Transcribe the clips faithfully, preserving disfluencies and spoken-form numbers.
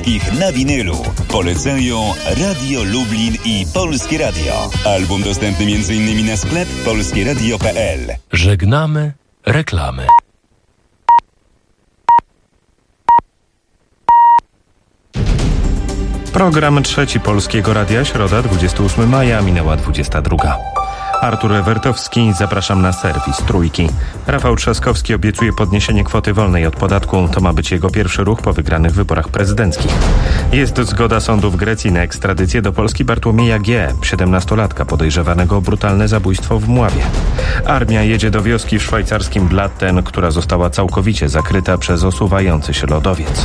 polskich na winylu. Polecają Radio Lublin i Polskie Radio. Album dostępny między innymi na sklep polskieradio kropka p l. Żegnamy reklamy. Program trzeci Polskiego Radia, środa dwudziestego ósmego maja, minęła dwudziesta druga. Artur Ewertowski, zapraszam na serwis Trójki. Rafał Trzaskowski obiecuje podniesienie kwoty wolnej od podatku. To ma być jego pierwszy ruch po wygranych wyborach prezydenckich. Jest zgoda sądu w Grecji na ekstradycję do Polski Bartłomieja G., siedemnastolatka podejrzewanego o brutalne zabójstwo w Mławie. Armia jedzie do wioski w szwajcarskim Blatten, która została całkowicie zakryta przez osuwający się lodowiec.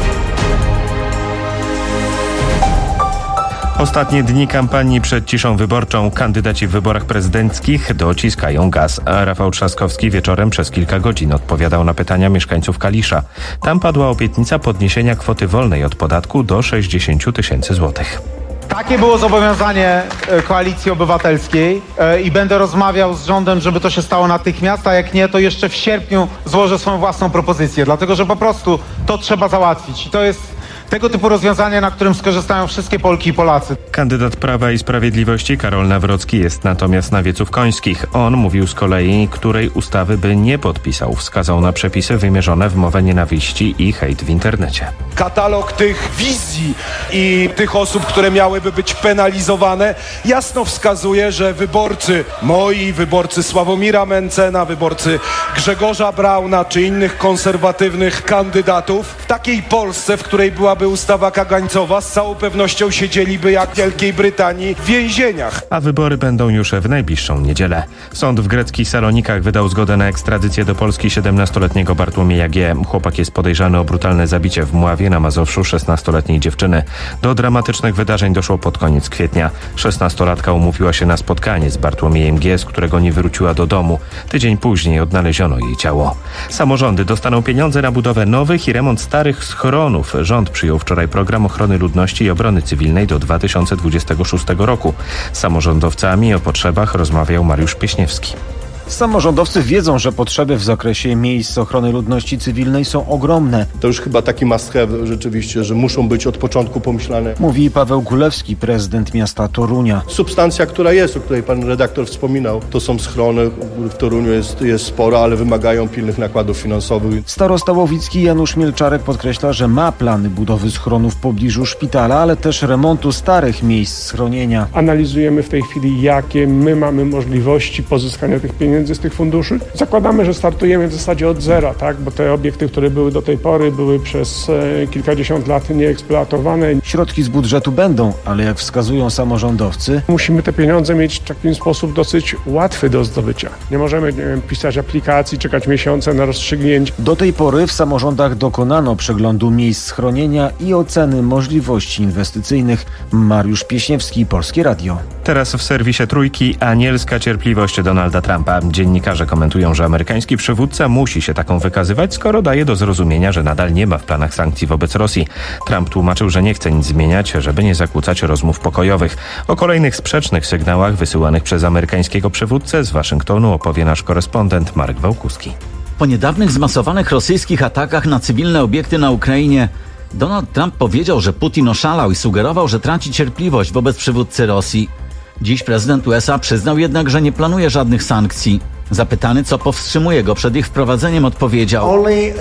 Ostatnie dni kampanii przed ciszą wyborczą. Kandydaci w wyborach prezydenckich dociskają gaz, a Rafał Trzaskowski wieczorem przez kilka godzin odpowiadał na pytania mieszkańców Kalisza. Tam padła obietnica podniesienia kwoty wolnej od podatku do sześćdziesiąt tysięcy złotych. Takie było zobowiązanie Koalicji Obywatelskiej i będę rozmawiał z rządem, żeby to się stało natychmiast, a jak nie, to jeszcze w sierpniu złożę swoją własną propozycję, dlatego że po prostu to trzeba załatwić i to jest tego typu rozwiązanie, na którym skorzystają wszystkie Polki i Polacy. Kandydat Prawa i Sprawiedliwości Karol Nawrocki jest natomiast na Wieców Końskich. On mówił z kolei, której ustawy by nie podpisał. Wskazał na przepisy wymierzone w mowę nienawiści i hejt w internecie. Katalog tych wizji i tych osób, które miałyby być penalizowane, jasno wskazuje, że wyborcy moi, wyborcy Sławomira Mencena, wyborcy Grzegorza Brauna czy innych konserwatywnych kandydatów w takiej Polsce, w której byłaby ustawa kagańcowa, z całą pewnością siedzieliby jak w Wielkiej Brytanii w więzieniach. A wybory będą już w najbliższą niedzielę. Sąd w greckich Salonikach wydał zgodę na ekstradycję do Polski siedemnastoletniego Bartłomieja G. Chłopak jest podejrzany o brutalne zabicie w Mławie na Mazowszu szesnastoletniej dziewczyny. Do dramatycznych wydarzeń doszło pod koniec kwietnia. Szesnastolatka umówiła się na spotkanie z Bartłomiejem G., z którego nie wróciła do domu. Tydzień później odnaleziono jej ciało. Samorządy dostaną pieniądze na budowę nowych i remont starych schronów. Rząd przyjął wczoraj program ochrony ludności i obrony cywilnej do dwa tysiące dwudziestego szóstego roku. Z samorządowcami o potrzebach rozmawiał Mariusz Pieśniewski. Samorządowcy wiedzą, że potrzeby w zakresie miejsc ochrony ludności cywilnej są ogromne. To już chyba taki must have rzeczywiście, że muszą być od początku pomyślane. Mówi Paweł Gulewski, prezydent miasta Torunia. Substancja, która jest, o której pan redaktor wspominał, to są schrony, w Toruniu jest, jest sporo, ale wymagają pilnych nakładów finansowych. Starosta łowicki Janusz Mielczarek podkreśla, że ma plany budowy schronów w pobliżu szpitala, ale też remontu starych miejsc schronienia. Analizujemy w tej chwili, jakie my mamy możliwości pozyskania tych pieniędzy z tych funduszy. Zakładamy, że startujemy w zasadzie od zera, tak? Bo te obiekty, które były do tej pory, były przez e, kilkadziesiąt lat nieeksploatowane. Środki z budżetu będą, ale jak wskazują samorządowcy, musimy te pieniądze mieć w taki sposób dosyć łatwy do zdobycia. Nie możemy, nie wiem, pisać aplikacji, czekać miesiące na rozstrzygnięcie. Do tej pory w samorządach dokonano przeglądu miejsc schronienia i oceny możliwości inwestycyjnych. Mariusz Pieśniewski, Polskie Radio. Teraz w serwisie Trójki anielska cierpliwość Donalda Trumpa. Dziennikarze komentują, że amerykański przywódca musi się taką wykazywać, skoro daje do zrozumienia, że nadal nie ma w planach sankcji wobec Rosji. Trump tłumaczył, że nie chce nic zmieniać, żeby nie zakłócać rozmów pokojowych. O kolejnych sprzecznych sygnałach wysyłanych przez amerykańskiego przywódcę z Waszyngtonu opowie nasz korespondent Marek Wałkuski. Po niedawnych zmasowanych rosyjskich atakach na cywilne obiekty na Ukrainie Donald Trump powiedział, że Putin oszalał i sugerował, że traci cierpliwość wobec przywódcy Rosji. Dziś prezydent U S A przyznał jednak, że nie planuje żadnych sankcji. Zapytany, co powstrzymuje go przed ich wprowadzeniem, odpowiedział: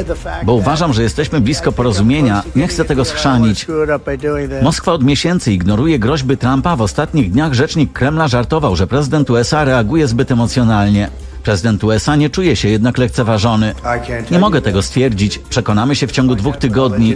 bo uważam, że jesteśmy blisko porozumienia, nie chcę tego schrzanić. Moskwa od miesięcy ignoruje groźby Trumpa. W ostatnich dniach rzecznik Kremla żartował, że prezydent U S A reaguje zbyt emocjonalnie. Prezydent U S A nie czuje się jednak lekceważony. Nie mogę tego stwierdzić. Przekonamy się w ciągu dwóch tygodni.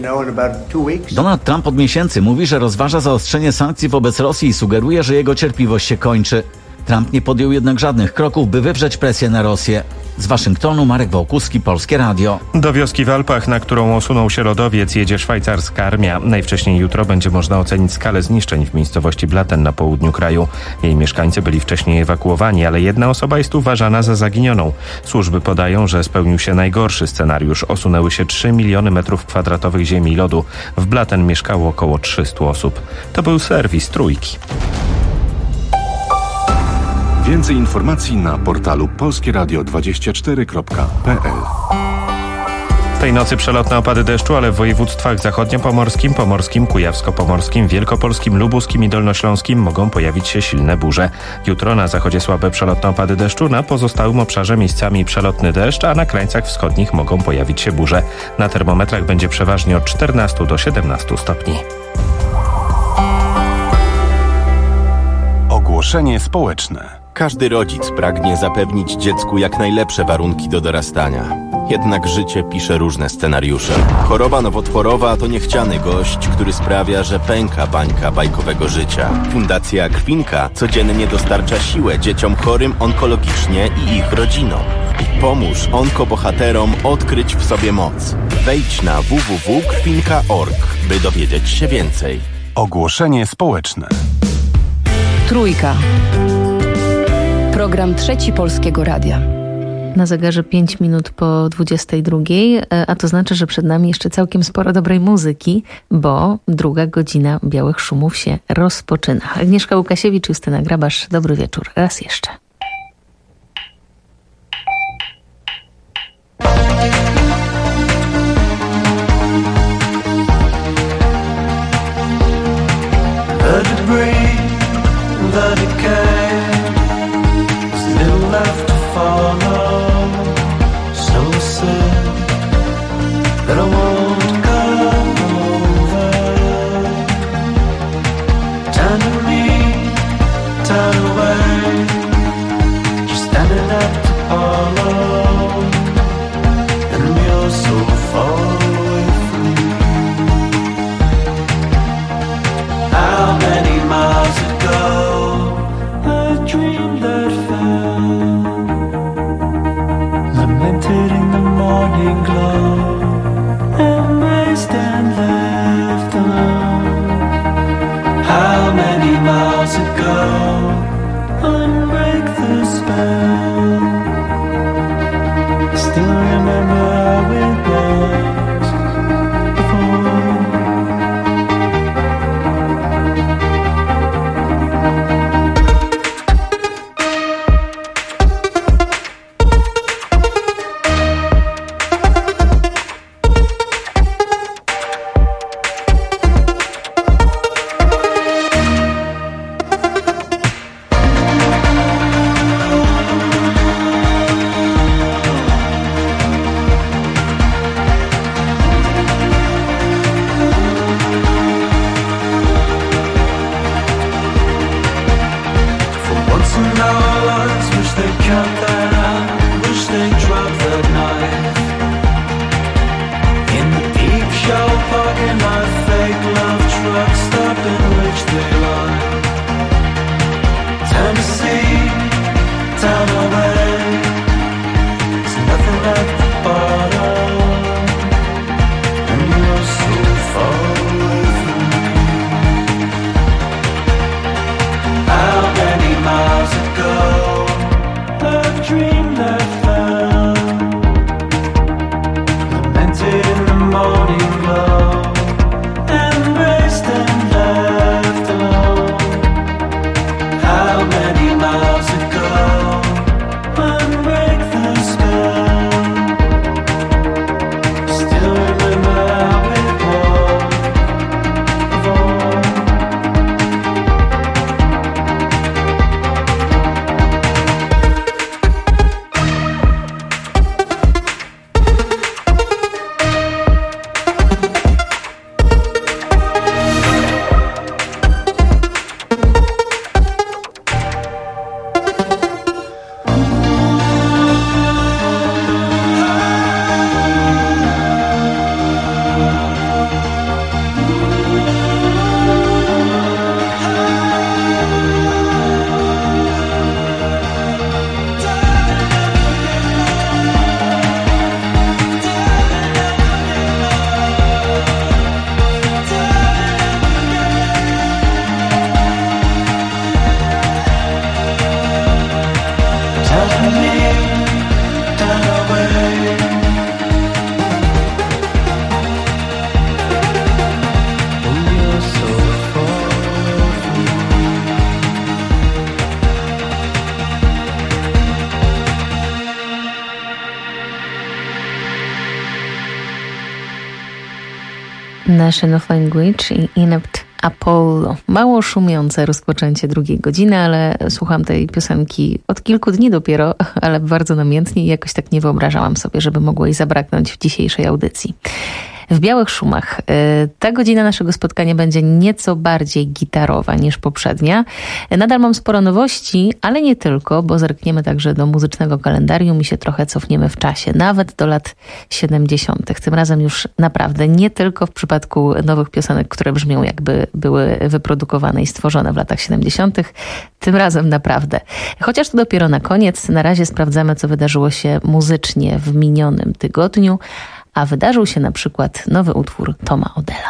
Donald Trump od miesięcy mówi, że rozważa zaostrzenie sankcji wobec Rosji i sugeruje, że jego cierpliwość się kończy. Trump nie podjął jednak żadnych kroków, by wywrzeć presję na Rosję. Z Waszyngtonu Marek Wałkuski, Polskie Radio. Do wioski w Alpach, na którą osunął się lodowiec, jedzie szwajcarska armia. Najwcześniej jutro będzie można ocenić skalę zniszczeń w miejscowości Blatten na południu kraju. Jej mieszkańcy byli wcześniej ewakuowani, ale jedna osoba jest uważana za zaginioną. Służby podają, że spełnił się najgorszy scenariusz. Osunęły się trzy miliony metrów kwadratowych ziemi i lodu. W Blatten mieszkało około trzysta osób. To był serwis Trójki. Więcej informacji na portalu polskieradio dwadzieścia cztery kropka p l. Tej nocy przelotne opady deszczu, ale w województwach zachodniopomorskim, pomorskim, kujawsko-pomorskim, wielkopolskim, lubuskim i dolnośląskim mogą pojawić się silne burze. Jutro na zachodzie słabe przelotne opady deszczu, na pozostałym obszarze miejscami przelotny deszcz, a na krańcach wschodnich mogą pojawić się burze. Na termometrach będzie przeważnie od czternastu do siedemnastu stopni. Ogłoszenie społeczne. Każdy rodzic pragnie zapewnić dziecku jak najlepsze warunki do dorastania. Jednak życie pisze różne scenariusze. Choroba nowotworowa to niechciany gość, który sprawia, że pęka bańka bajkowego życia. Fundacja Krwinka codziennie dostarcza siłę dzieciom chorym onkologicznie i ich rodzinom. Pomóż onkobohaterom odkryć w sobie moc. Wejdź na w w w kropka krwinka kropka org, by dowiedzieć się więcej. Ogłoszenie społeczne. Trójka. Program Trzeci Polskiego Radia. Na zegarze pięć minut po dwudziestej drugiej, a to znaczy, że przed nami jeszcze całkiem sporo dobrej muzyki, bo druga godzina Białych Szumów się rozpoczyna. Agnieszka Łukasiewicz, Justyna Grabasz, dobry wieczór raz jeszcze. The debris, the decay, still left to follow. So sad that I won't come over. Turn to me, turn away, just standing at the hollow, and you're so far away from me. How many miles ago Nation of Language i Inept Apollo. Mało szumiące rozpoczęcie drugiej godziny, ale słucham tej piosenki od kilku dni dopiero, ale bardzo namiętnie i jakoś tak nie wyobrażałam sobie, żeby mogło jej zabraknąć w dzisiejszej audycji. W Białych Szumach ta godzina naszego spotkania będzie nieco bardziej gitarowa niż poprzednia. Nadal mam sporo nowości, ale nie tylko, bo zerkniemy także do muzycznego kalendarium i się trochę cofniemy w czasie, nawet do lat siedemdziesiątych. Tym razem już naprawdę nie tylko w przypadku nowych piosenek, które brzmią jakby były wyprodukowane i stworzone w latach siedemdziesiątych. Tym razem naprawdę. Chociaż to dopiero na koniec, na razie sprawdzamy, co wydarzyło się muzycznie w minionym tygodniu, a wydarzył się na przykład nowy utwór Toma Odella.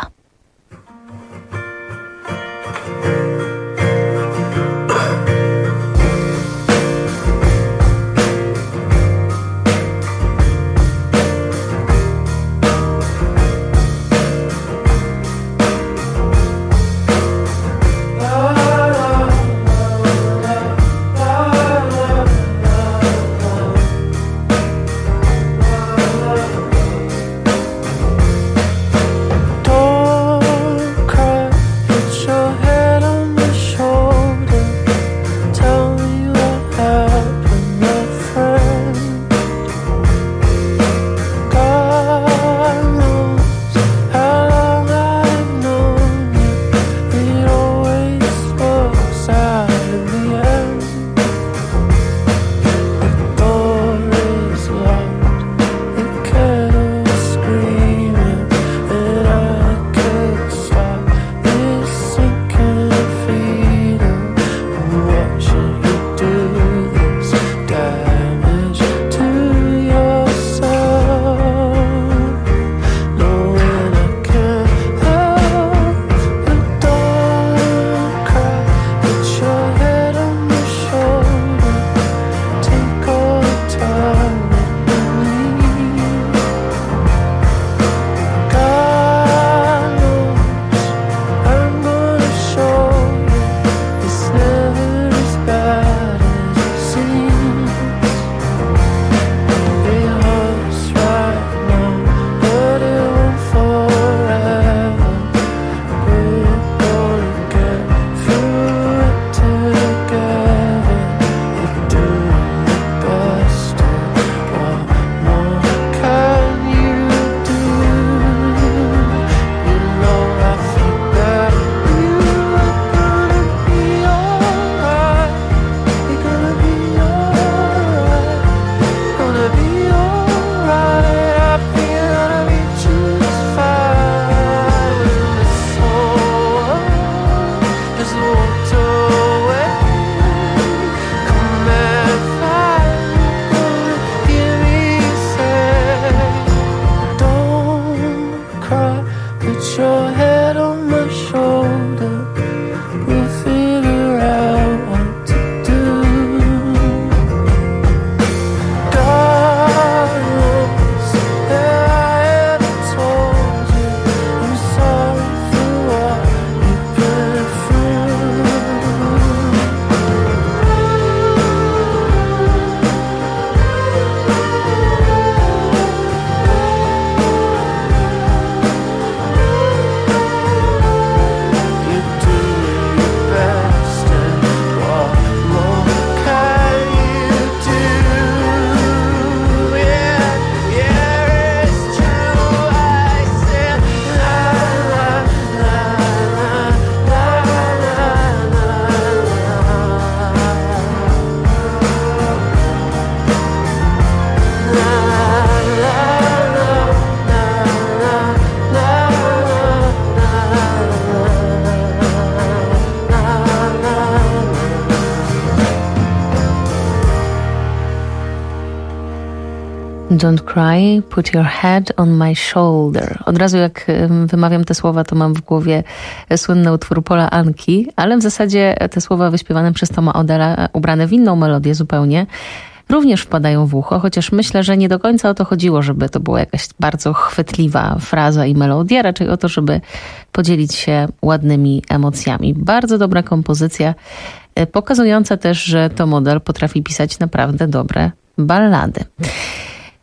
Don't cry, put your head on my shoulder. Od razu jak wymawiam te słowa, to mam w głowie słynny utwór Paula Anki, ale w zasadzie te słowa wyśpiewane przez Toma Odella, ubrane w inną melodię zupełnie, również wpadają w ucho, chociaż myślę, że nie do końca o to chodziło, żeby to była jakaś bardzo chwytliwa fraza i melodia, raczej o to, żeby podzielić się ładnymi emocjami. Bardzo dobra kompozycja, pokazująca też, że Tom Odell potrafi pisać naprawdę dobre ballady.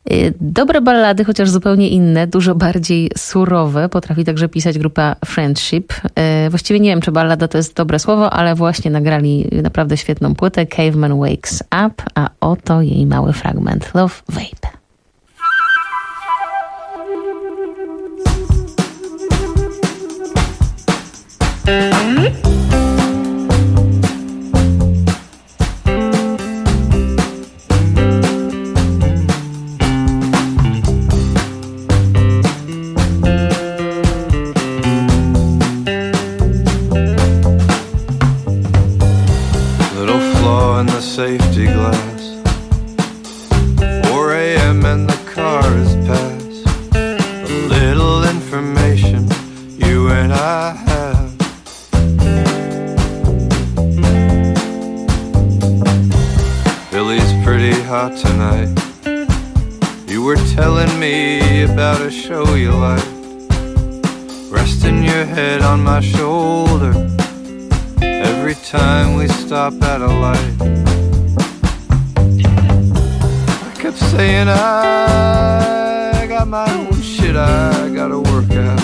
Dobre ballady, chociaż zupełnie inne, dużo bardziej surowe, potrafi także pisać grupa Friendship. Właściwie nie wiem, czy ballada to jest dobre słowo, ale właśnie nagrali naprawdę świetną płytę Caveman Wakes Up, a oto jej mały fragment Love Vape. Safety glass. four a.m. and the car is past. A little information you and I have. Billy's pretty hot tonight. You were telling me about a show you liked. Resting your head on my shoulder every time we stop at a light. Kept saying I got my own shit I gotta work out.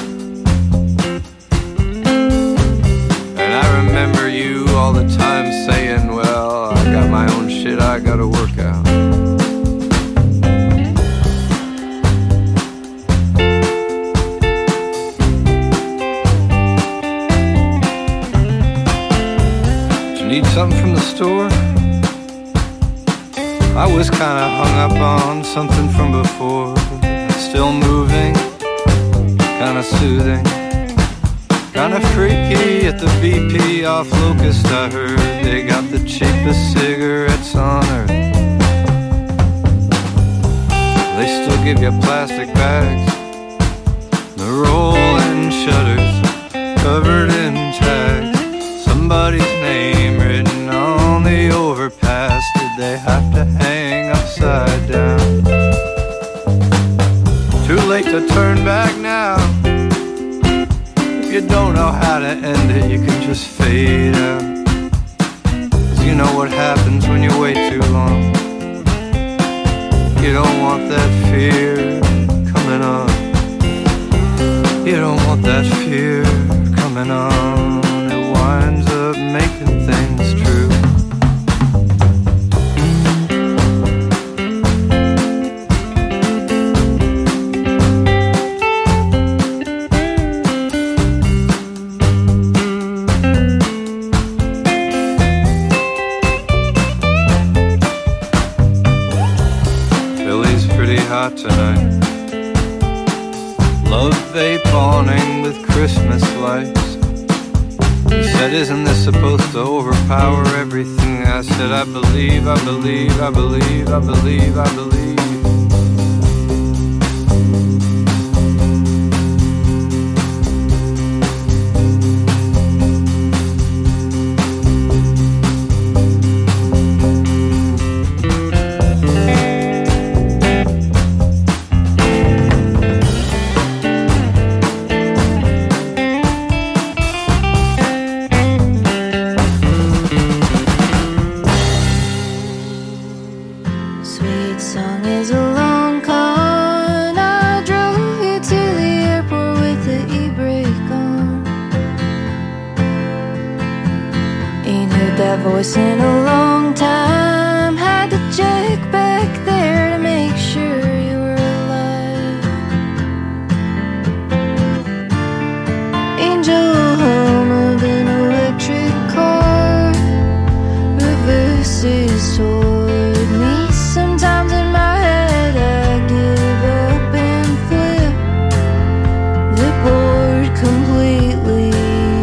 And I remember you all the time saying, well, I got my own shit I gotta work out. Do you need something from the store? I was kinda hung up on something from before. Still moving, kinda soothing, kinda freaky at the B P off Locust. I heard they got the cheapest cigarettes on earth. They still give you plastic bags, the rolling shutters covered in tags. Somebody's name written on the overpass. Did they have to hang upside down? Too late to turn back now. If you don't know how to end it, you can just fade out. 'Cause you know what happens when you wait too long. You don't want that fear coming on. You don't want that fear coming on. It winds up making things true. Hot tonight. Love vape awning with Christmas lights. He said, isn't this supposed to overpower everything? I said, I believe, I believe, I believe, I believe, I believe. Voice in a long time. Had to check back there to make sure you were alive. Angel hum of an electric car reverses toward me. Sometimes in my head I give up and flip the board completely.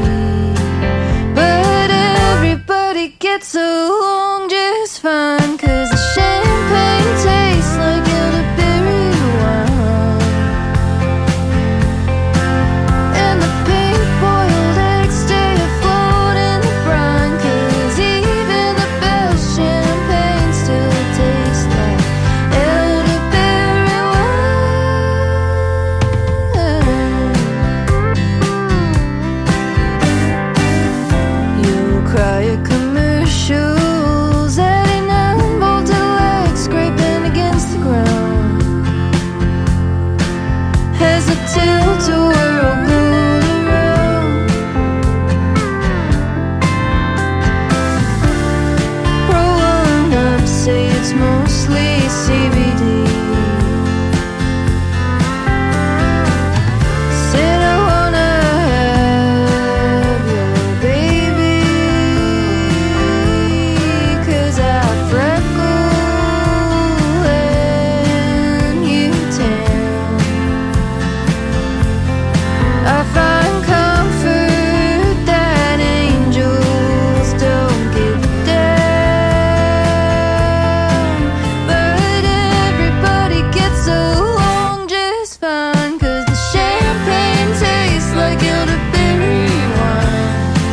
But everybody gets along just fine, 'cause the champagne tastes like elderberry wine, and the pink-boiled eggs stay afloat in the brine, 'cause even the best champagne still tastes like elderberry wine. You'll cry a commercial it's mostly C B D. Said I wanna have your baby, 'cause I freckle when you tan. I find comfort that angels don't give down, but everybody gets along just fine, 'cause the champagne tastes like elderberry wine,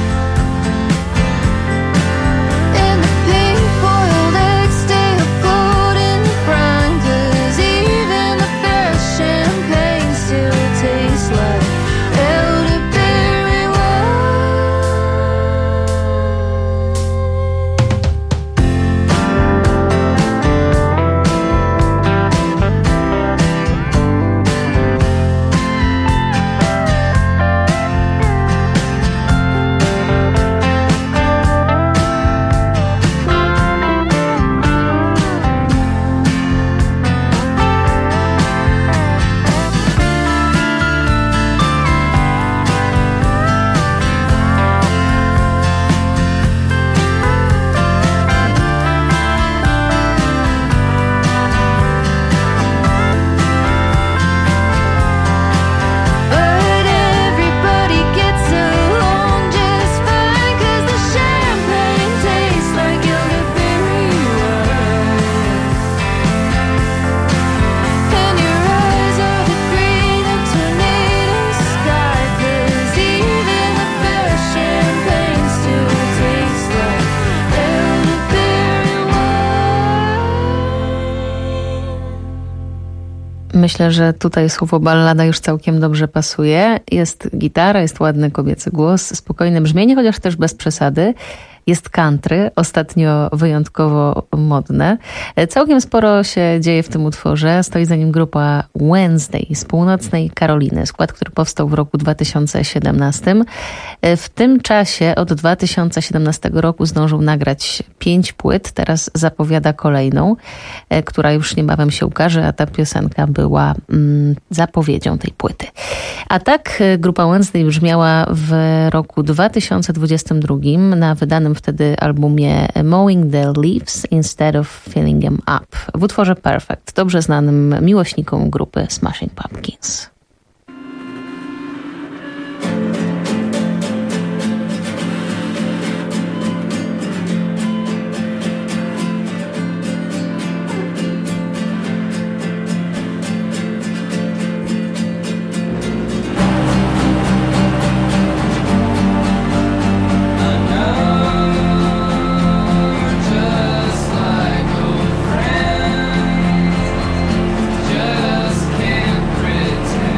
and the pink-boiled eggs stay afloat in the brine, 'cause even the best champagne still tastes like elderberry wine. But everybody gets along just fine, 'cause the champagne tastes like elderberry wine, and your eyes are the green of tornado sky, 'cause even the best champagne still tastes like elderberry wine. Myślę, że tutaj słowo ballada już całkiem dobrze pasuje. Jest gitara, jest ładny kobiecy głos, spokojne brzmienie, chociaż też bez przesady. Jest country, ostatnio wyjątkowo modne. Całkiem sporo się dzieje w tym utworze. Stoi za nim grupa Wednesday z północnej Karoliny. Skład, który powstał w roku dwa tysiące siedemnastym. W tym czasie od dwa tysiące siedemnastego roku zdążył nagrać pięć płyt. Teraz zapowiada kolejną, która już niebawem się ukaże, a ta piosenka była mm, zapowiedzią tej płyty. A tak grupa Wednesday brzmiała w roku dwa tysiące dwudziestym drugim na wydanym wtedy albumie Mowing the Leaves Instead of Filling Them Up w utworze Perfect, dobrze znanym miłośnikom grupy Smashing Pumpkins. Just can't pretend.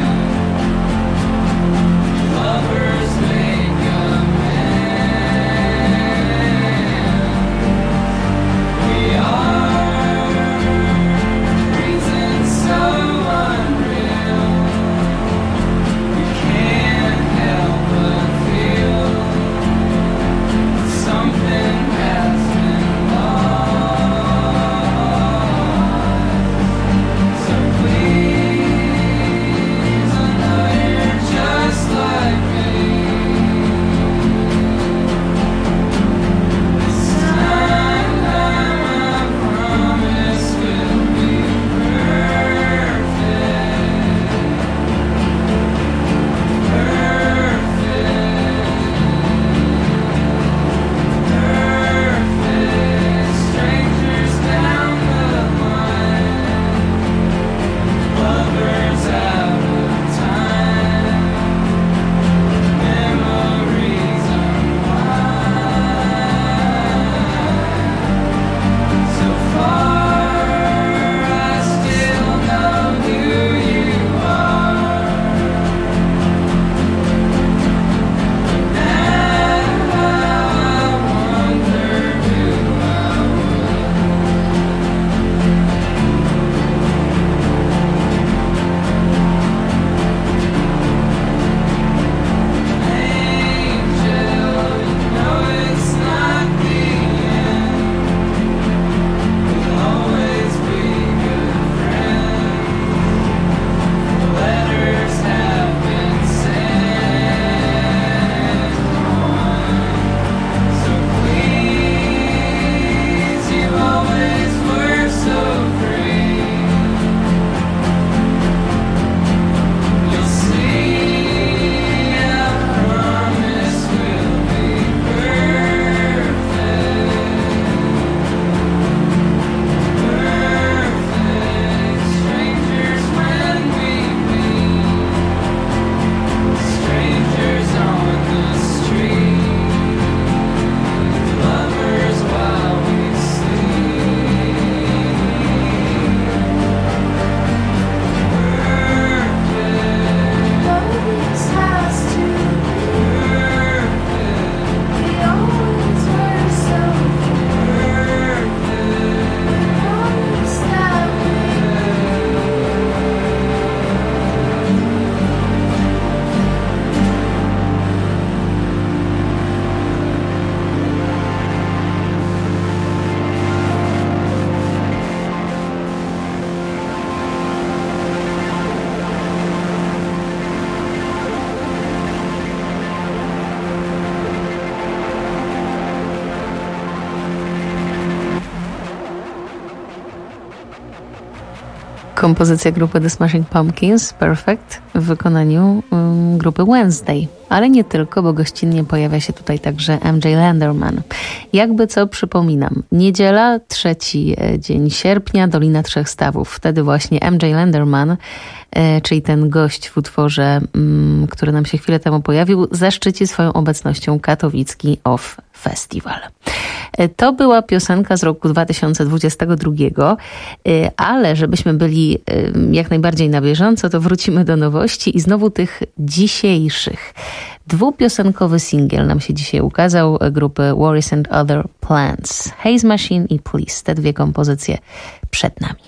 Kompozycja grupy The Smashing Pumpkins, Perfect, w wykonaniu um, grupy Wednesday. Ale nie tylko, bo gościnnie pojawia się tutaj także M J Lenderman. Jakby co, przypominam, niedziela, trzeci dzień sierpnia, Dolina Trzech Stawów. Wtedy właśnie M J Lenderman, e, czyli ten gość w utworze, m, który nam się chwilę temu pojawił, zaszczyci swoją obecnością katowicki Off Festival. E, to była piosenka z roku dwa tysiące dwudziestego drugiego, e, ale żebyśmy byli e, jak najbardziej na bieżąco, to wrócimy do nowości i znowu tych dzisiejszych. Dwupiosenkowy singiel nam się dzisiaj ukazał grupy Worries and Other Plans. Haze Machine i Please. Te dwie kompozycje przed nami.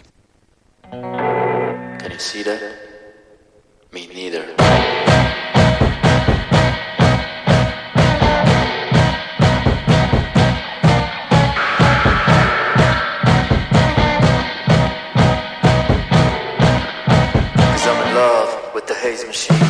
Can you see that? Me neither. Cause I'm in love with the haze machine.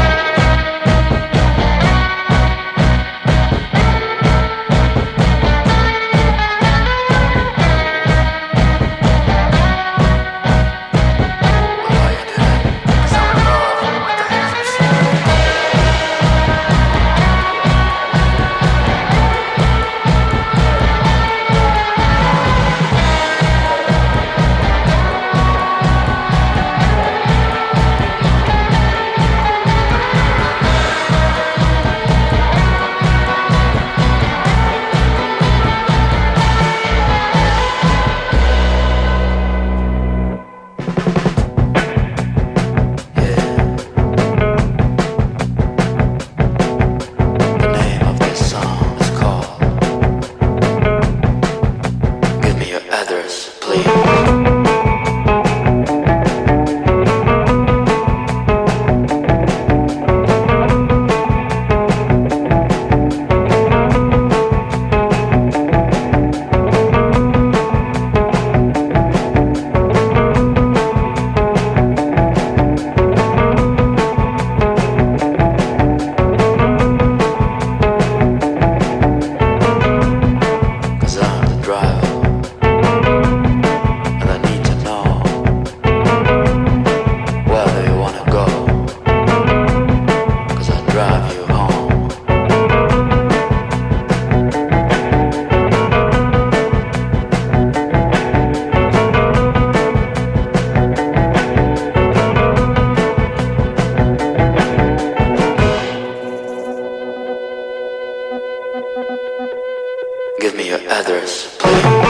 Give me your address, please.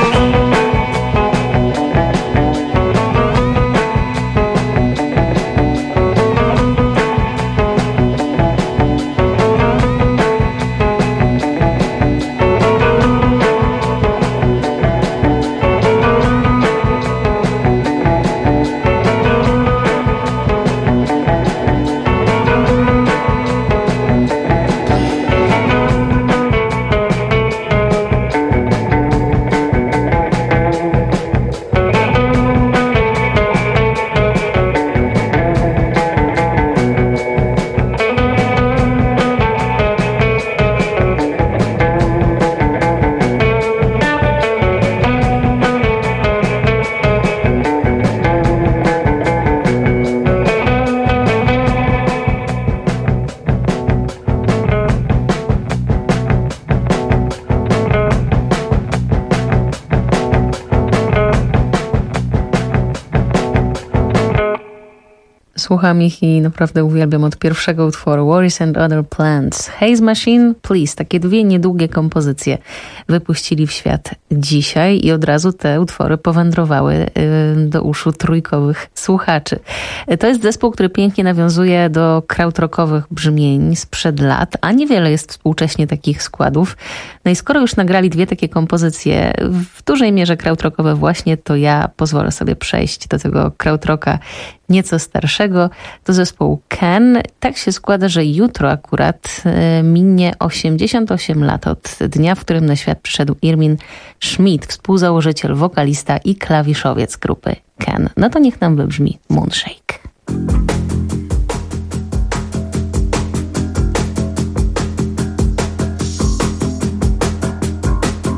Słucham ich i naprawdę uwielbiam od pierwszego utworu Worries and Other Plans. Haze Machine, Please. Takie dwie niedługie kompozycje wypuścili w świat dzisiaj i od razu te utwory powędrowały do uszu trójkowych słuchaczy. To jest zespół, który pięknie nawiązuje do krautrockowych brzmień sprzed lat, a niewiele jest współcześnie takich składów. No i skoro już nagrali dwie takie kompozycje, w dużej mierze krautrockowe właśnie, to ja pozwolę sobie przejść do tego krautrocka nieco starszego. To zespół Can. Tak się składa, że jutro akurat minie osiemdziesiąt osiem lat od dnia, w którym na świat przyszedł Irmin Schmidt, współzałożyciel, wokalista i klawiszowiec grupy Can. No to niech nam wybrzmi Moonshake.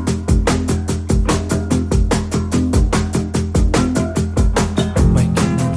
Waking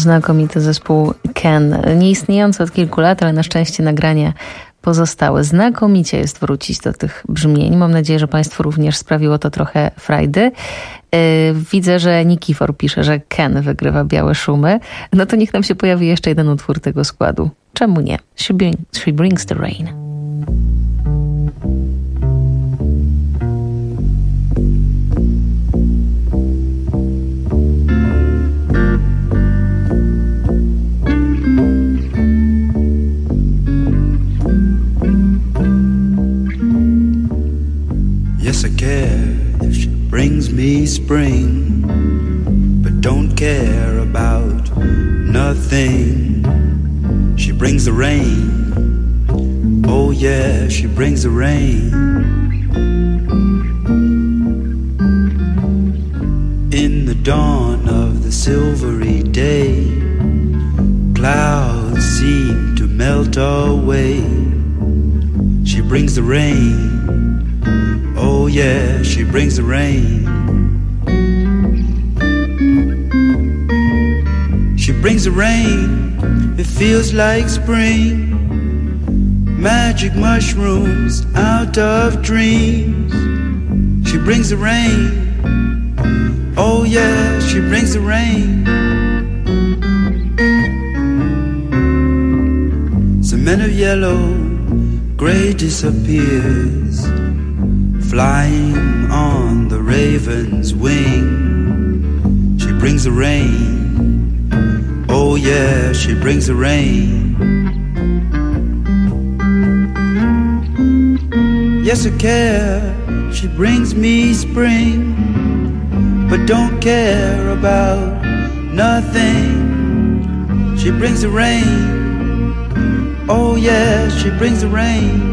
znakomity zespół Ken. Nieistniejący od kilku lat, ale na szczęście nagrania pozostały. Znakomicie jest wrócić do tych brzmień. Mam nadzieję, że Państwu również sprawiło to trochę frajdy. Widzę, że Nikifor pisze, że Ken wygrywa Białe Szumy. No to niech nam się pojawi jeszcze jeden utwór tego składu. Czemu nie? She, bring, she brings the rain. Yes, I care if she brings me spring, but don't care about nothing. She brings the rain. Oh yeah, she brings the rain. In the dawn of the silvery day, clouds seem to melt away. She brings the rain. Oh yeah, she brings the rain. She brings the rain, it feels like spring. Magic mushrooms out of dreams. She brings the rain. Oh yeah, she brings the rain. Some men of yellow, gray disappears, flying on the raven's wing. She brings the rain. Oh yeah, she brings the rain. Yes, I care, she brings me spring, but don't care about nothing. She brings the rain. Oh yeah, she brings the rain.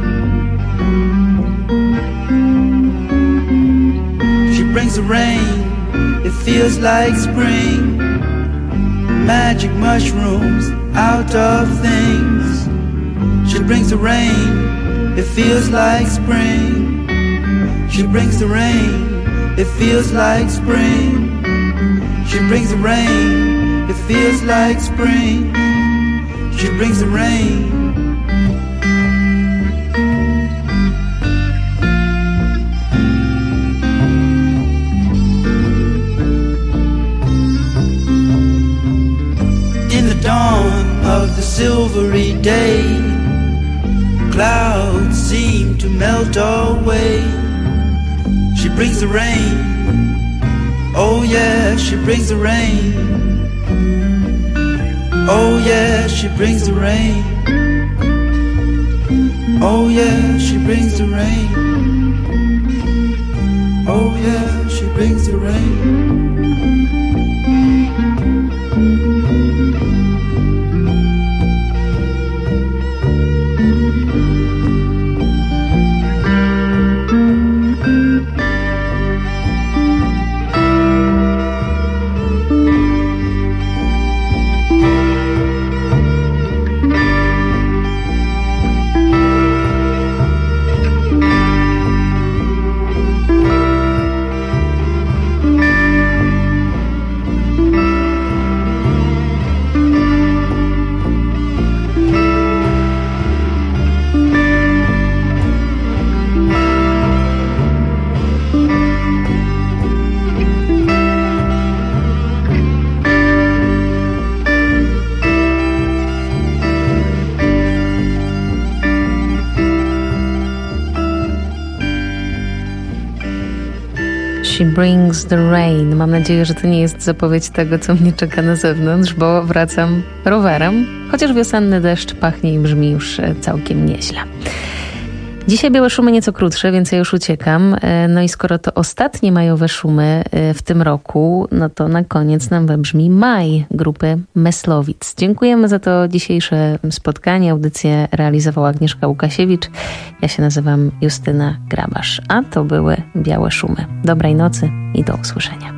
Brings the rain, it feels like spring. Magic mushrooms out of things. She brings the rain, it feels like spring. She brings the rain, it feels like spring. She brings the rain, it feels like spring. She brings the rain. Dawn of the silvery day, clouds seem to melt away. She brings the rain. Oh yeah, she brings the rain. Oh yeah, she brings the rain. Oh yeah, she brings the rain. Oh yeah, she brings the rain. She brings the rain. Mam nadzieję, że to nie jest zapowiedź tego, co mnie czeka na zewnątrz, bo wracam rowerem. Chociaż wiosenny deszcz pachnie i brzmi już całkiem nieźle. Dzisiaj Białe Szumy nieco krótsze, więc ja już uciekam. No i skoro to ostatnie majowe szumy w tym roku, no to na koniec nam wybrzmi Maj grupy Meslowic. Dziękujemy za to dzisiejsze spotkanie. Audycję realizowała Agnieszka Łukasiewicz. Ja się nazywam Justyna Grabasz, a to były Białe Szumy. Dobrej nocy i do usłyszenia.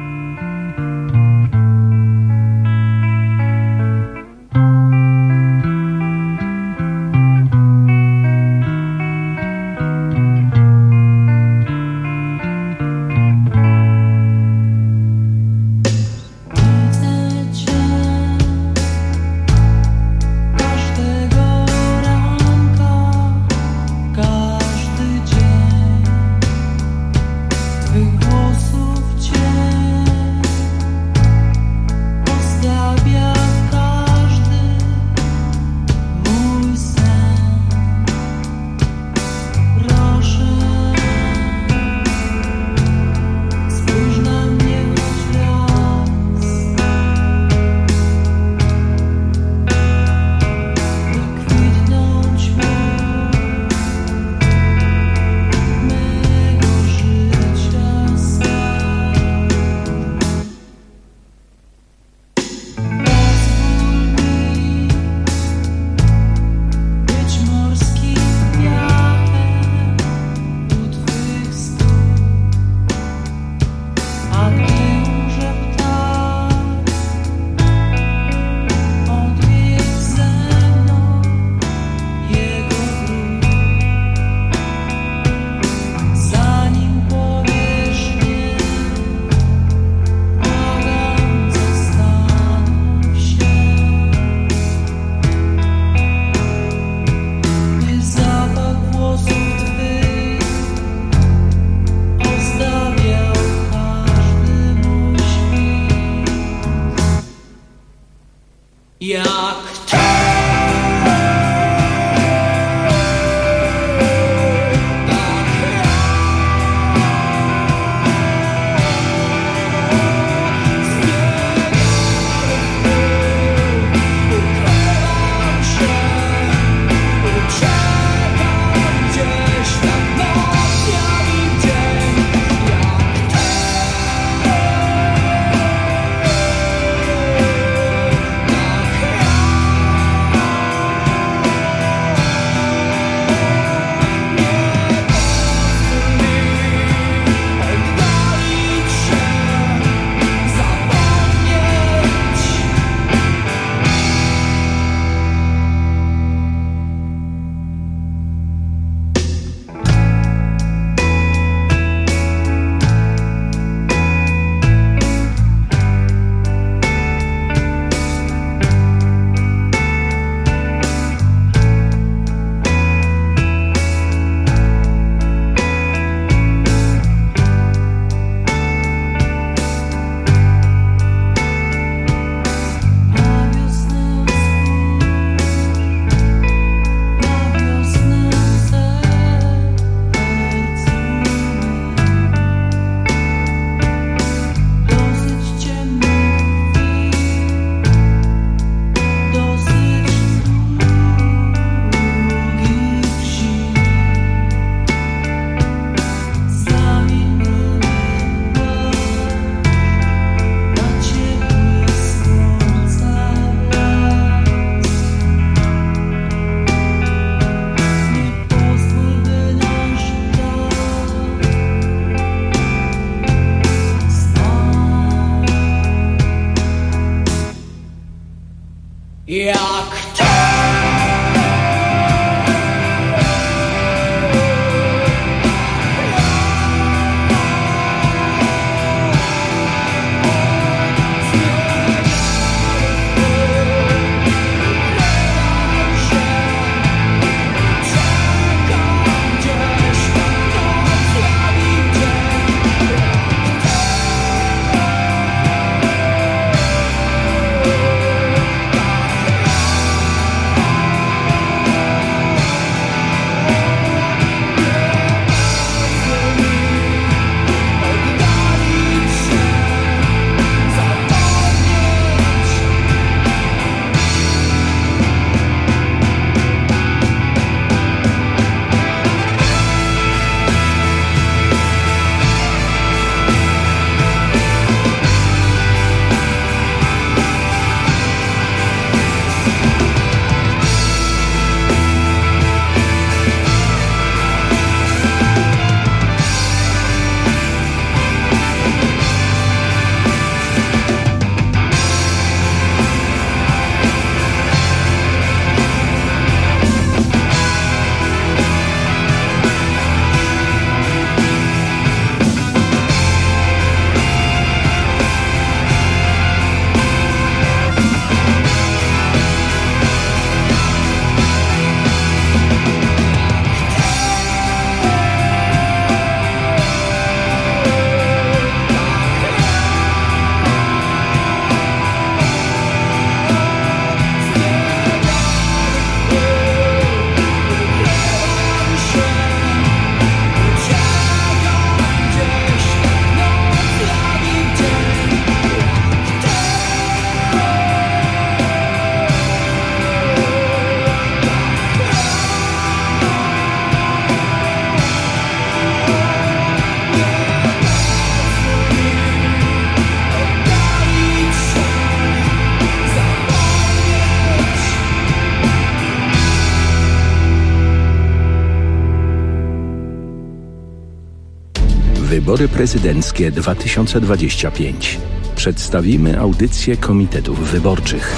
Wybory prezydenckie dwa tysiące dwadzieścia pięć. Przedstawimy audycję komitetów wyborczych.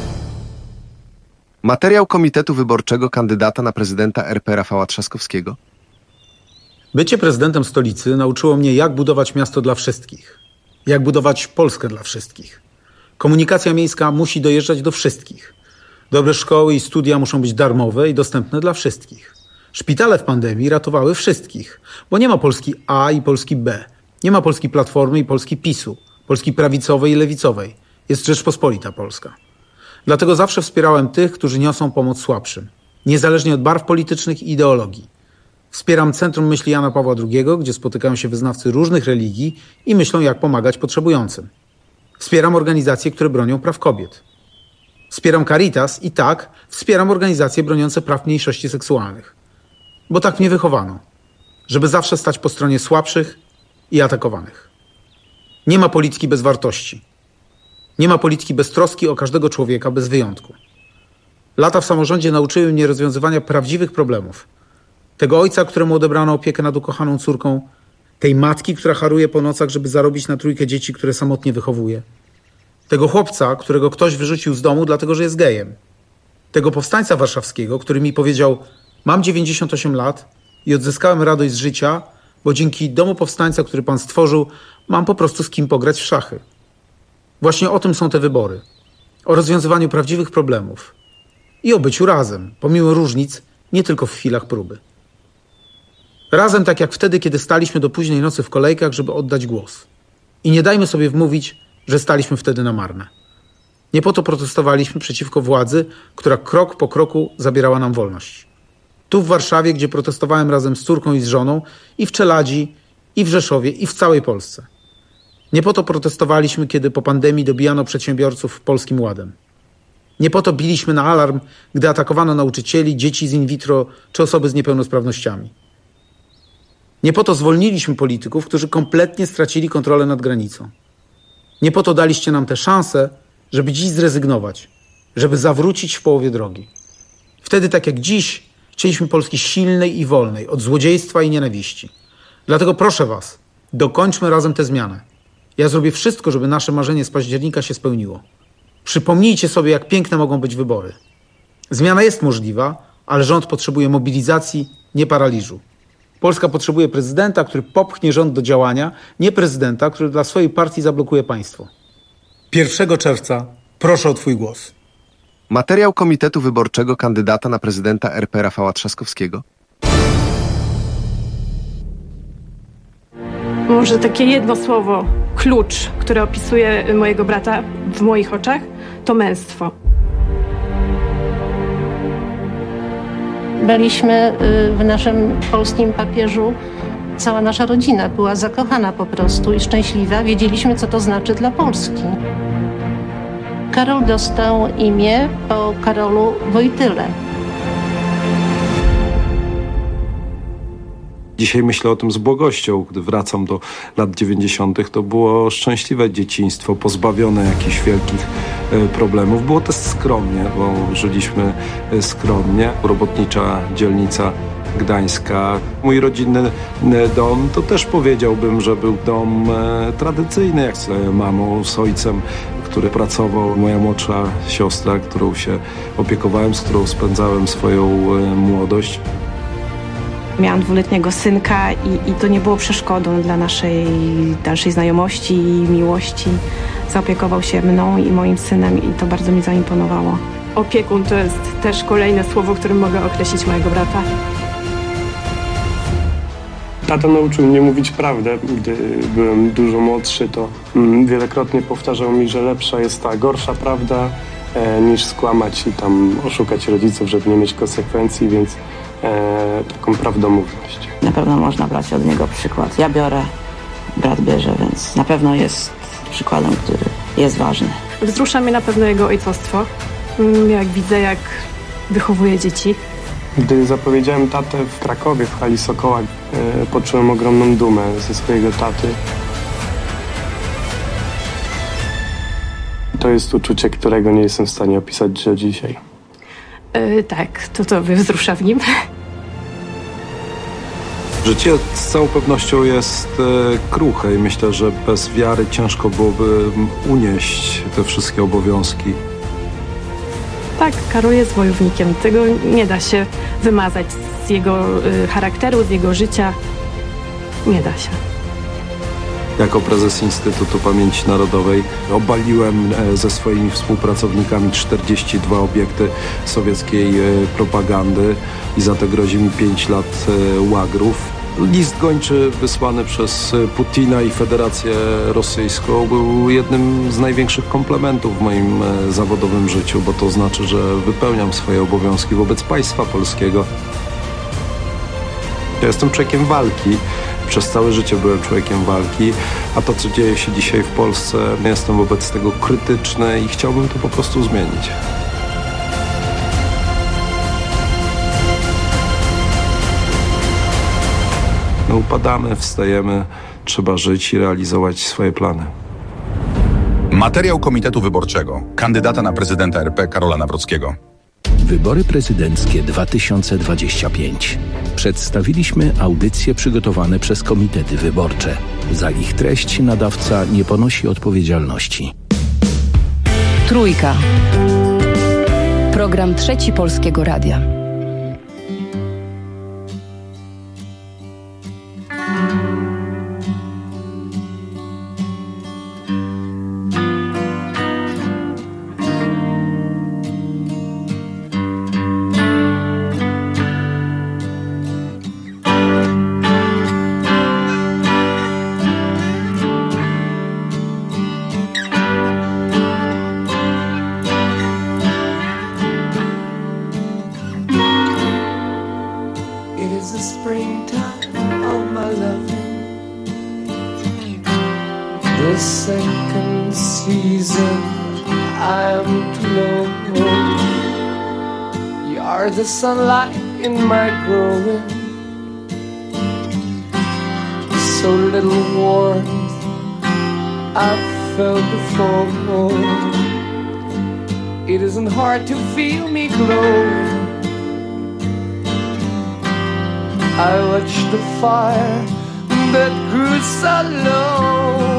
Materiał Komitetu Wyborczego kandydata na prezydenta R P Rafała Trzaskowskiego. Bycie prezydentem stolicy nauczyło mnie, jak budować miasto dla wszystkich. Jak budować Polskę dla wszystkich. Komunikacja miejska musi dojeżdżać do wszystkich. Dobre szkoły i studia muszą być darmowe i dostępne dla wszystkich. Szpitale w pandemii ratowały wszystkich, bo nie ma Polski A i Polski B. Nie ma Polski Platformy i Polski PiSu, Polski prawicowej i lewicowej. Jest Rzeczpospolita Polska. Dlatego zawsze wspierałem tych, którzy niosą pomoc słabszym, niezależnie od barw politycznych i ideologii. Wspieram Centrum Myśli Jana Pawła drugiego, gdzie spotykają się wyznawcy różnych religii i myślą, jak pomagać potrzebującym. Wspieram organizacje, które bronią praw kobiet. Wspieram Caritas i tak, wspieram organizacje broniące praw mniejszości seksualnych. Bo tak mnie wychowano, żeby zawsze stać po stronie słabszych i atakowanych. Nie ma polityki bez wartości. Nie ma polityki bez troski o każdego człowieka bez wyjątku. Lata w samorządzie nauczyły mnie rozwiązywania prawdziwych problemów. Tego ojca, któremu odebrano opiekę nad ukochaną córką, tej matki, która haruje po nocach, żeby zarobić na trójkę dzieci, które samotnie wychowuje. Tego chłopca, którego ktoś wyrzucił z domu, dlatego że jest gejem. Tego powstańca warszawskiego, który mi powiedział: mam dziewięćdziesiąt osiem lat i odzyskałem radość z życia, bo dzięki domu powstańca, który pan stworzył, mam po prostu z kim pograć w szachy. Właśnie o tym są te wybory. O rozwiązywaniu prawdziwych problemów. I o byciu razem, pomimo różnic, nie tylko w chwilach próby. Razem tak jak wtedy, kiedy staliśmy do późnej nocy w kolejkach, żeby oddać głos. I nie dajmy sobie wmówić, że staliśmy wtedy na marne. Nie po to protestowaliśmy przeciwko władzy, która krok po kroku zabierała nam wolność. Tu w Warszawie, gdzie protestowałem razem z córką i z żoną, i w Czeladzi, i w Rzeszowie, i w całej Polsce. Nie po to protestowaliśmy, kiedy po pandemii dobijano przedsiębiorców Polskim Ładem. Nie po to biliśmy na alarm, gdy atakowano nauczycieli, dzieci z in vitro czy osoby z niepełnosprawnościami. Nie po to zwolniliśmy polityków, którzy kompletnie stracili kontrolę nad granicą. Nie po to daliście nam tę szansę, żeby dziś zrezygnować, żeby zawrócić w połowie drogi. Wtedy, tak jak dziś, chcieliśmy Polski silnej i wolnej, od złodziejstwa i nienawiści. Dlatego proszę was, dokończmy razem tę zmianę. Ja zrobię wszystko, żeby nasze marzenie z października się spełniło. Przypomnijcie sobie, jak piękne mogą być wybory. Zmiana jest możliwa, ale rząd potrzebuje mobilizacji, nie paraliżu. Polska potrzebuje prezydenta, który popchnie rząd do działania, nie prezydenta, który dla swojej partii zablokuje państwo. pierwszego czerwca proszę o twój głos. Materiał Komitetu Wyborczego kandydata na prezydenta R P Rafała Trzaskowskiego. Może takie jedno słowo, klucz, które opisuje mojego brata w moich oczach, to męstwo. Byliśmy w naszym polskim papieżu, cała nasza rodzina była zakochana po prostu i szczęśliwa. Wiedzieliśmy, co to znaczy dla Polski. Karol dostał imię po Karolu Wojtyle. Dzisiaj myślę o tym z błogością. Gdy wracam do lat dziewięćdziesiątych, to było szczęśliwe dzieciństwo, pozbawione jakichś wielkich problemów. Było też skromnie, bo żyliśmy skromnie. Robotnicza dzielnica gdańska. Mój rodzinny dom to też powiedziałbym, że był dom tradycyjny, jak z mamą, z ojcem, który pracował, moja młodsza siostra, którą się opiekowałem, z którą spędzałem swoją młodość. Miałam dwuletniego synka i, i to nie było przeszkodą dla naszej dalszej znajomości i miłości. Zaopiekował się mną i moim synem i to bardzo mi zaimponowało. Opiekun to jest też kolejne słowo, którym mogę określić mojego brata. Tata nauczył mnie mówić prawdę. Gdy byłem dużo młodszy, to mm, wielokrotnie powtarzał mi, że lepsza jest ta gorsza prawda e, niż skłamać i tam oszukać rodziców, żeby nie mieć konsekwencji, więc e, taką prawdomówność. Na pewno można brać od niego przykład. Ja biorę, brat bierze, więc na pewno jest przykładem, który jest ważny. Wzrusza mnie na pewno jego ojcostwo. Jak widzę, jak wychowuje dzieci. Gdy zapowiedziałem tatę w Krakowie, w hali Sokoła, e, poczułem ogromną dumę ze swojego taty. To jest uczucie, którego nie jestem w stanie opisać do dzisiaj. E, tak, to to wzrusza w nim. Życie z całą pewnością jest e, kruche i myślę, że bez wiary ciężko byłoby unieść te wszystkie obowiązki. Tak, Karol jest wojownikiem. Tego nie da się wymazać z jego y, charakteru, z jego życia. Nie da się. Jako prezes Instytutu Pamięci Narodowej obaliłem ze swoimi współpracownikami czterdzieści dwa obiekty sowieckiej propagandy i za to grozi mi pięć lat łagrów. List gończy wysłany przez Putina i Federację Rosyjską był jednym z największych komplementów w moim zawodowym życiu, bo to znaczy, że wypełniam swoje obowiązki wobec państwa polskiego. Ja jestem człowiekiem walki. Przez całe życie byłem człowiekiem walki, a to, co dzieje się dzisiaj w Polsce, jestem wobec tego krytyczny i chciałbym to po prostu zmienić. My upadamy, wstajemy, trzeba żyć i realizować swoje plany. Materiał Komitetu Wyborczego kandydata na prezydenta R P Karola Nawrockiego. Wybory prezydenckie dwa tysiące dwadzieścia pięć. Przedstawiliśmy audycje przygotowane przez komitety wyborcze. Za ich treść nadawca nie ponosi odpowiedzialności. Trójka. Program Trzeci Polskiego Radia. Sunlight in my growing, so little warmth I've felt before. It isn't hard to feel me glowing. I watched the fire that grew so low.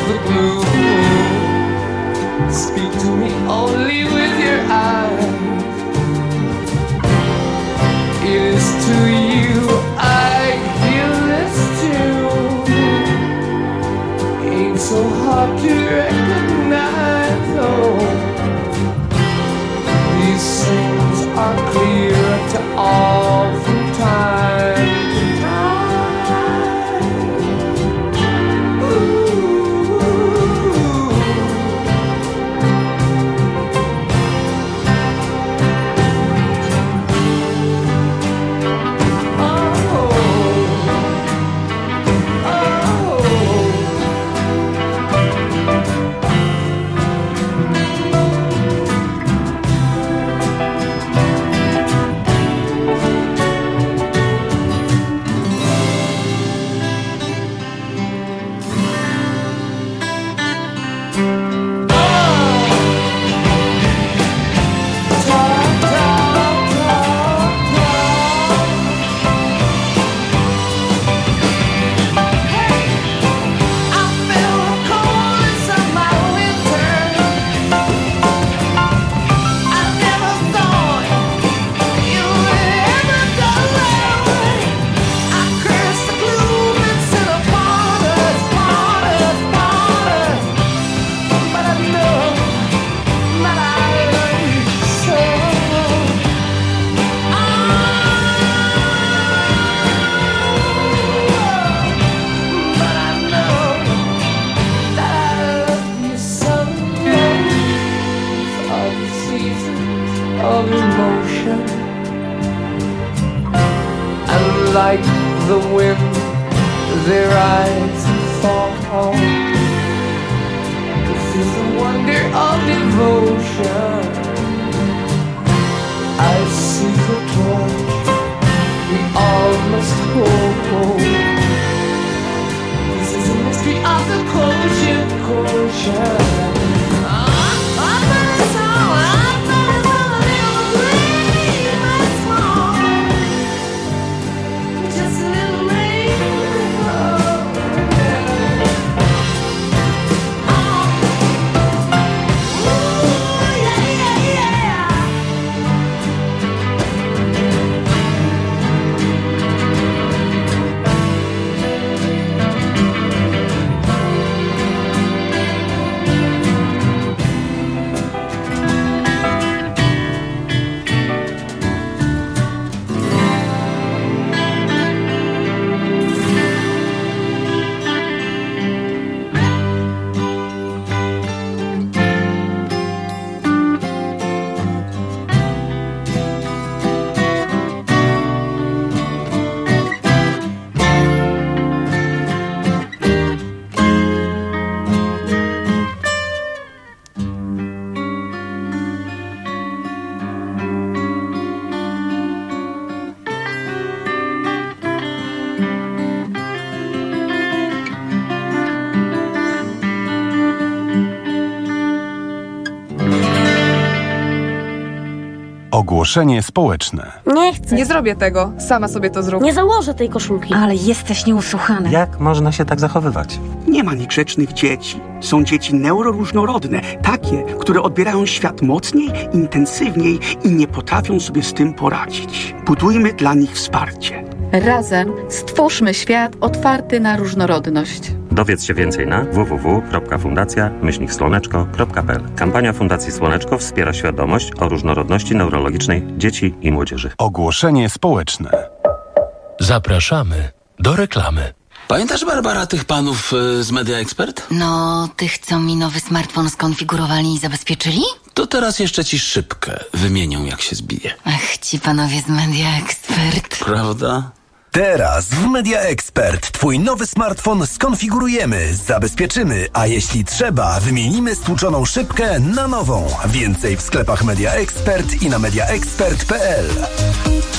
the blue. Speak to me only with your eyes. It is to you I feel this too. Ain't so hard to recognize, oh. These things are clear to all from time to time. Ooh. Oh. Of emotion, and like the wind, they rise and fall. This is the wonder of devotion. I see the torch we all must hold. This is the mystery of the quotient, quotient. Ogłoszenie społeczne. Nie chcę. Nie zrobię tego. Sama sobie to zrób. Nie założę tej koszulki. Ale jesteś nieusłuchany. Jak można się tak zachowywać? Nie ma niegrzecznych dzieci. Są dzieci neuroróżnorodne. Takie, które odbierają świat mocniej, intensywniej i nie potrafią sobie z tym poradzić. Budujmy dla nich wsparcie. Razem stwórzmy świat otwarty na różnorodność. Dowiedz się więcej na w w w kropka fundacja myślnik słoneczko kropka p l. Kampania Fundacji Słoneczko wspiera świadomość o różnorodności neurologicznej dzieci i młodzieży. Ogłoszenie społeczne. Zapraszamy do reklamy. Pamiętasz, Barbara, tych panów y, z Media Expert? No, tych, co mi nowy smartfon skonfigurowali i zabezpieczyli? To teraz jeszcze ci szybkę wymienią, jak się zbije. Ach, ci panowie z Media Expert. Prawda? Teraz w Media Expert twój nowy smartfon skonfigurujemy, zabezpieczymy, a jeśli trzeba, wymienimy stłuczoną szybkę na nową. Więcej w sklepach Media Expert i na media expert kropka p l.